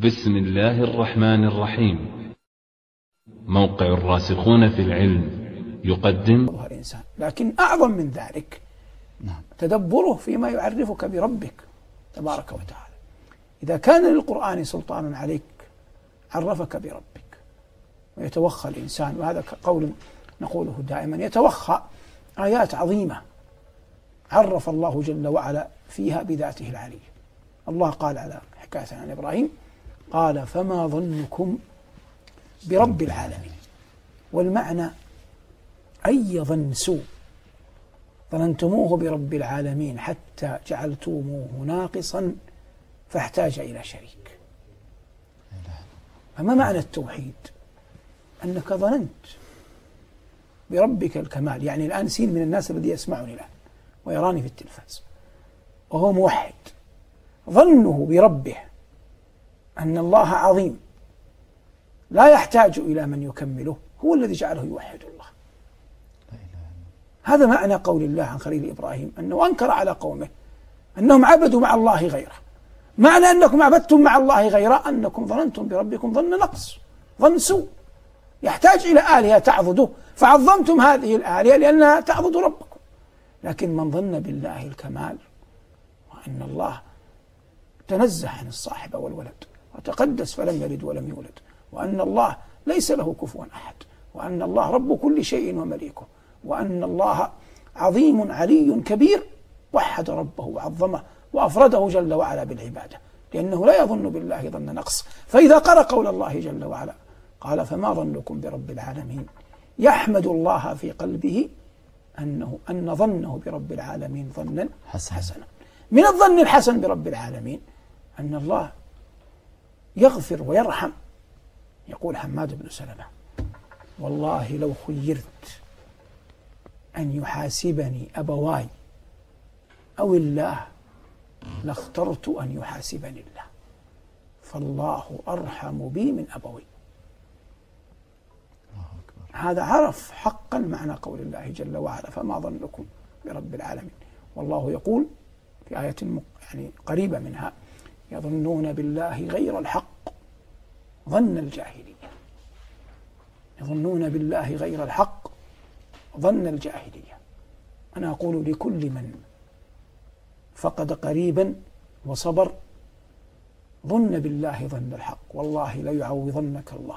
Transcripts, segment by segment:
بسم الله الرحمن الرحيم. موقع الراسخون في العلم يقدم الإنسان، لكن أعظم من ذلك تدبره فيما يعرفك بربك تبارك وتعالى. إذا كان للقرآن سلطان عليك عرفك بربك، ويتوخى الإنسان، وهذا قول نقوله دائما، يتوخى آيات عظيمة عرف الله جل وعلا فيها بذاته العلية. الله قال على حكاية عن إبراهيم قال فما ظنكم برب العالمين، والمعنى أي ظن سوء ظننتموه برب العالمين حتى جعلتموه ناقصا فاحتاج إلى شريك. فما معنى التوحيد؟ أنك ظننت بربك الكمال. يعني الآن سين من الناس الذي يسمعني الآن ويراني في التلفاز وهو موحد، ظنه بربه أن الله عظيم لا يحتاج إلى من يكمله، هو الذي جعله يوحد الله. هذا معنى قول الله عن خليل إبراهيم أنه أنكر على قومه أنهم عبدوا مع الله غيره. معنى أنكم عبدتم مع الله غيره أنكم ظننتم بربكم ظن نقص، ظن سوء، يحتاج إلى آلهة تعضده، فعظمتم هذه الآلهة لأنها تعضد ربكم. لكن من ظن بالله الكمال، وأن الله تنزه عن الصاحب والولد وتقدس فلم يلد ولم يولد، وأن الله ليس له كفوا أحد، وأن الله رب كل شيء ومليكه، وأن الله عظيم علي كبير، وحد ربه وعظمه وأفرده جل وعلا بالعبادة، لأنه لا يظن بالله ظن نقص. فإذا قرأ قول الله جل وعلا قال فما ظنكم برب العالمين، يحمد الله في قلبه أن ظنه برب العالمين ظنا حسنا. من الظن الحسن برب العالمين أن الله يغفر ويرحم. يقول حماد بن سلمة والله لو خيرت أن يحاسبني أبواي أو الله لاخترت أن يحاسبني الله، فالله أرحم بي من أبوي. هذا عرف حقا معنى قول الله جل وعلا فما ظنكم برب العالمين. والله يقول في آية يعني قريبة منها يظنون بالله غير الحق ظن الجاهلية. يظنون بالله غير الحق ظن الجاهلية. أنا أقول لكل من فقد قريبا وصبر ظن بالله ظن الحق، والله ليعوضنك الله.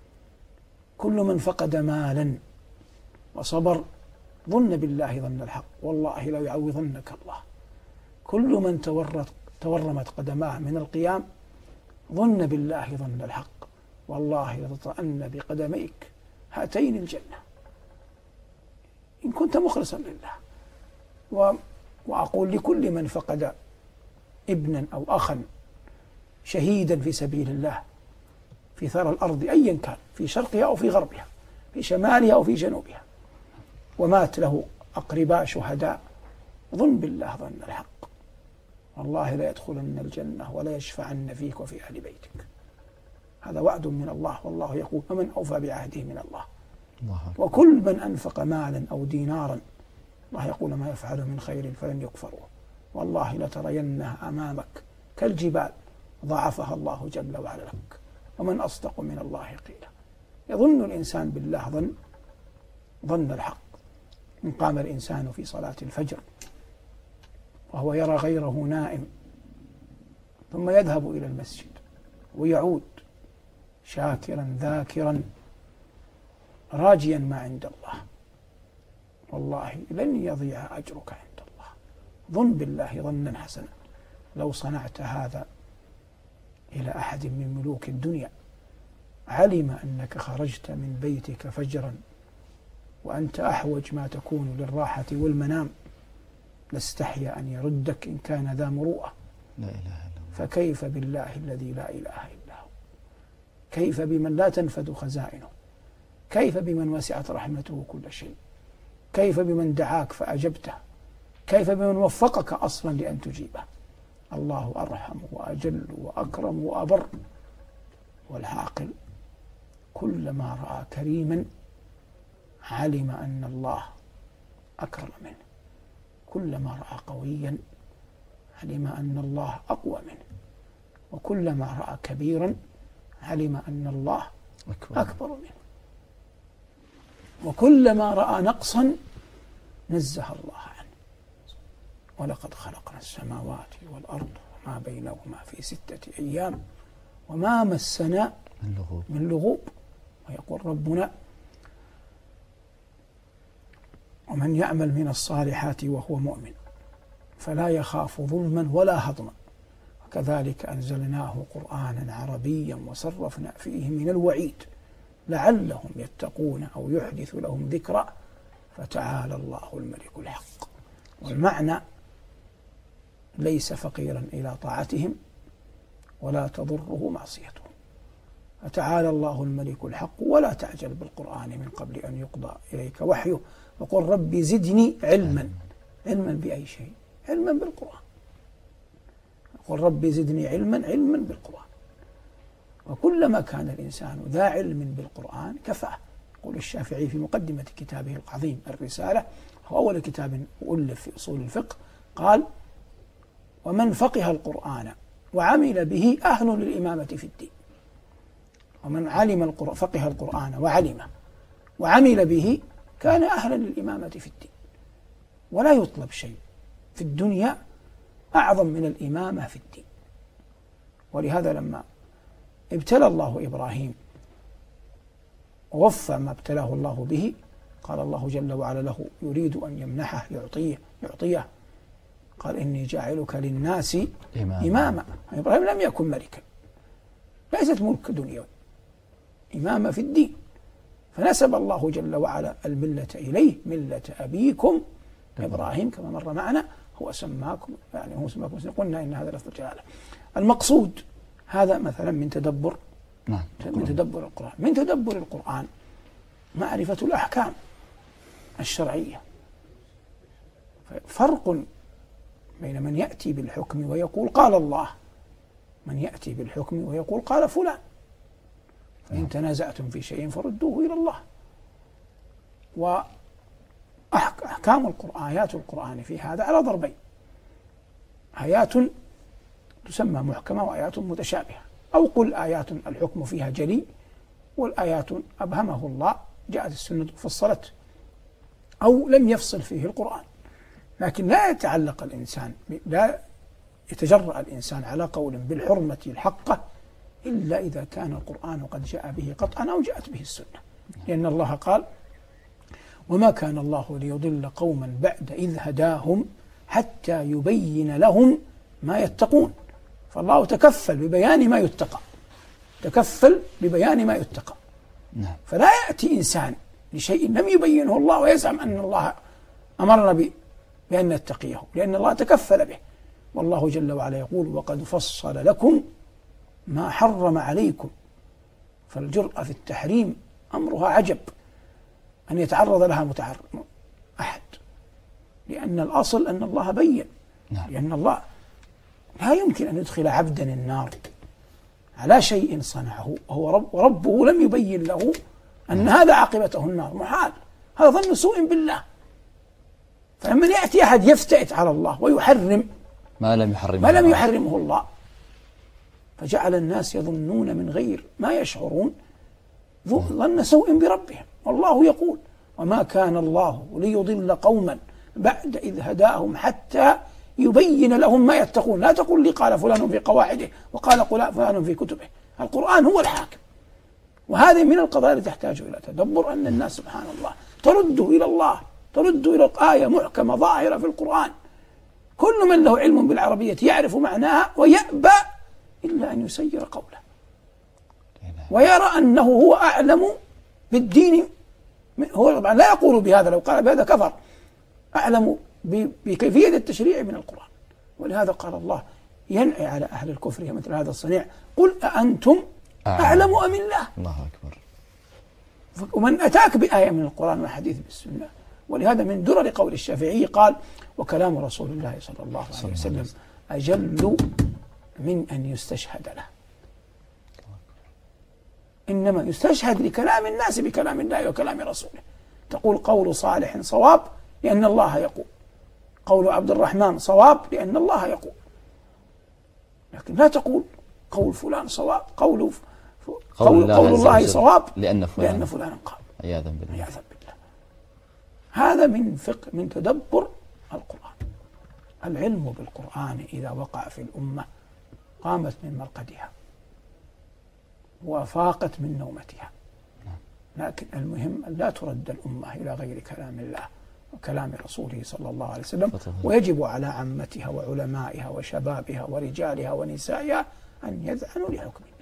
كل من فقد مالا وصبر ظن بالله ظن الحق، والله ليعوضنك الله. كل من تورمت قدماه من القيام ظن بالله ظن الحق، والله لتطأن بقدميك هاتين الجنة إن كنت مخلصا لله. وأقول لكل من فقد ابنا أو أخا شهيدا في سبيل الله في ثرى الأرض أيا كان، في شرقها أو في غربها، في شمالها أو في جنوبها، ومات له أقرباء شهداء، ظن بالله ظن الحق، والله لا يدخلن الجنة ولا يشفعن فيك وفي أهل بيتك. هذا وعد من الله، والله يقول ومن أوفى بعهده من الله. وكل من أنفق مالا أو دينارا الله يقول ما يفعل من خير فلن يكفروه، والله لترينها أمامك كالجبال ضعفها الله جل وعلا لك، ومن أصدق من الله قيلا. يظن الإنسان بالله ظن الحق. إن قام الإنسان في صلاة الفجر وهو يرى غيره نائم ثم يذهب إلى المسجد ويعود شاكرا ذاكرا راجيا ما عند الله، والله لن يضيع أجرك عند الله. ظن بالله ظنا حسنا. لو صنعت هذا إلى أحد من ملوك الدنيا علم أنك خرجت من بيتك فجرا وأنت أحوج ما تكون للراحة والمنام لاستحيا أن يردك إن كان ذا مروءة. لا إله إلا الله. فكيف بالله الذي لا إله إلا هو؟ كيف بمن لا تنفد خزائنه؟ كيف بمن وسعت رحمته كل شيء؟ كيف بمن دعاك فأجبته؟ كيف بمن وفقك أصلا لأن تجيبه؟ الله أرحم وأجل وأكرم وأبر. والعاقل كلما رأى كريما علم أن الله أكرم منه، كلما رأى قويا علم أن الله أقوى منه. وكلما رأى كبيرا علم أن الله أكبر منه، وكلما رأى نقصا نزه الله عنه. ولقد خلقنا السماوات والأرض وما بينهما في 6 أيام وما مسنا من لغوب. ويقول ربنا: ومن يعمل من الصالحات وهو مؤمن فلا يخاف ظلما ولا هضما وكذلك أنزلناه قرآنا عربيا وصرفنا فيه من الوعيد لعلهم يتقون أو يحدث لهم ذكرى فتعالى الله الملك الحق. والمعنى: ليس فقيرا إلى طاعتهم ولا تضره معصيتهم، فتعالى الله الملك الحق ولا تعجل بالقرآن من قبل أن يقضى إليك وحيه وقل ربي زدني علما. علما بأي شيء؟ علما بالقرآن. قل ربي زدني علما بالقرآن. وكلما كان الإنسان ذا علم بالقرآن كفاه. يقول الشافعي في مقدمة كتابه العظيم الرسالة، هو أول كتاب أؤلف في أصول الفقه، قال: ومن فقه القرآن وعمل به أهل للإمامة في الدين. ومن فقه القرآن وعلمه وعمل به كان أهلا للإمامة في الدين. ولا يطلب شيء في الدنيا أعظم من الإمامة في الدين. ولهذا لما ابتلى الله إبراهيم ووفى ما ابتلاه الله به، قال الله جل وعلا له: يريد أن يمنحه يعطيه قال: إني جاعلك للناس إماما. إبراهيم لم يكن ملكا، ليست ملك دنيوي، إماما في الدين. فنسب الله جل وعلا الملة إليه: ملة أبيكم إبراهيم، كما مر معنا. هو سماكم قلنا إن هذا لفظ جلاله. المقصود هذا مثلا من تدبر القرآن. من تدبر القرآن معرفة الأحكام الشرعية. فرق بين من يأتي بالحكم ويقول قال الله، من يأتي بالحكم ويقول قال فلان. فإن تنازعتم في شيء فردوه إلى الله. وأحكام القرآن، آيات القرآن في هذا على ضربين: آيات تسمى محكمة وآيات متشابهة. أو قل آيات الحكم فيها جلي، والآيات أبهمه الله جاءت السنة فصلت، أو لم يفصل فيه القرآن. لكن لا يتجرأ الإنسان على قول بالحرمة الحقة إلا إذا كان القرآن قد جاء به قطعا أو جاءت به السنة. لأن الله قال: وما كان الله ليضل قوما بعد إذ هداهم حتى يبين لهم ما يتقون. فالله تكفل ببيان ما يتقى، فلا يأتي إنسان لشيء لم يبينه الله ويزعم أن الله أمرنا بأن نتقيه، لأن الله تكفل به. والله جل وعلا يقول: وقد فصل لكم ما حرم عليكم. فالجرأة في التحريم أمرها عجب أن يتعرض لها أحد، لأن الأصل أن الله بين. لأن الله لا يمكن أن يدخل عبدا النار على شيء صنعه وربه لم يبين له أن هذا عاقبته النار. محال، هذا ظن سوء بالله. فلما يأتي أحد يفتئت على الله ويحرم ما لم يحرمه الله، فجعل الناس يظنون من غير ما يشعرون ظن سوء بربهم. والله يقول: وما كان الله ليضل قوما بعد إذ هداهم حتى يبين لهم ما يتقون. لا تقول لي قال فلان في قواعده وقال فلان في كتبه. القرآن هو الحاكم. وهذه من القضايا التي تحتاج إلى تدبر، أن الناس سبحان الله ترد إلى الله، ترد إلى آية محكمة ظاهرة في القرآن. كل من له علم بالعربية يعرف معناها ويأبى إلا أن يسير قوله ويرى أنه هو أعلم بالدين. هو طبعا لا يقول بهذا، لو قال بهذا كفر. أعلم بكيفية التشريع من القرآن. ولهذا قال الله ينعي على أهل الكفر مثل هذا الصنيع: قل أأنتم أعلم أم الله. الله أكبر. ومن أتاك بآية من القرآن والحديث بالسنة. ولهذا من درر قول الشافعي قال: وكلام رسول الله صلى الله عليه وسلم أجل من أن يستشهد له. إنما يستشهد لكلام الناس بكلام الله وكلام رسوله. تقول قول صالح صواب لأن الله يقول، قول عبد الرحمن صواب لأن الله يقول. لكن لا تقول قول فلان صواب، قول الله صواب لأن فلان قال. عياذا بالله. هذا من تدبر القرآن. العلم بالقرآن إذا وقع في الأمة قامت من مرقدها وفاقت من نومتها، لكن المهم أن لا ترد الأمة إلى غير كلام الله وكلام رسوله صلى الله عليه وسلم، ويجب على عامتها وعلمائها وشبابها ورجالها ونسائها أن يذعنوا لحكم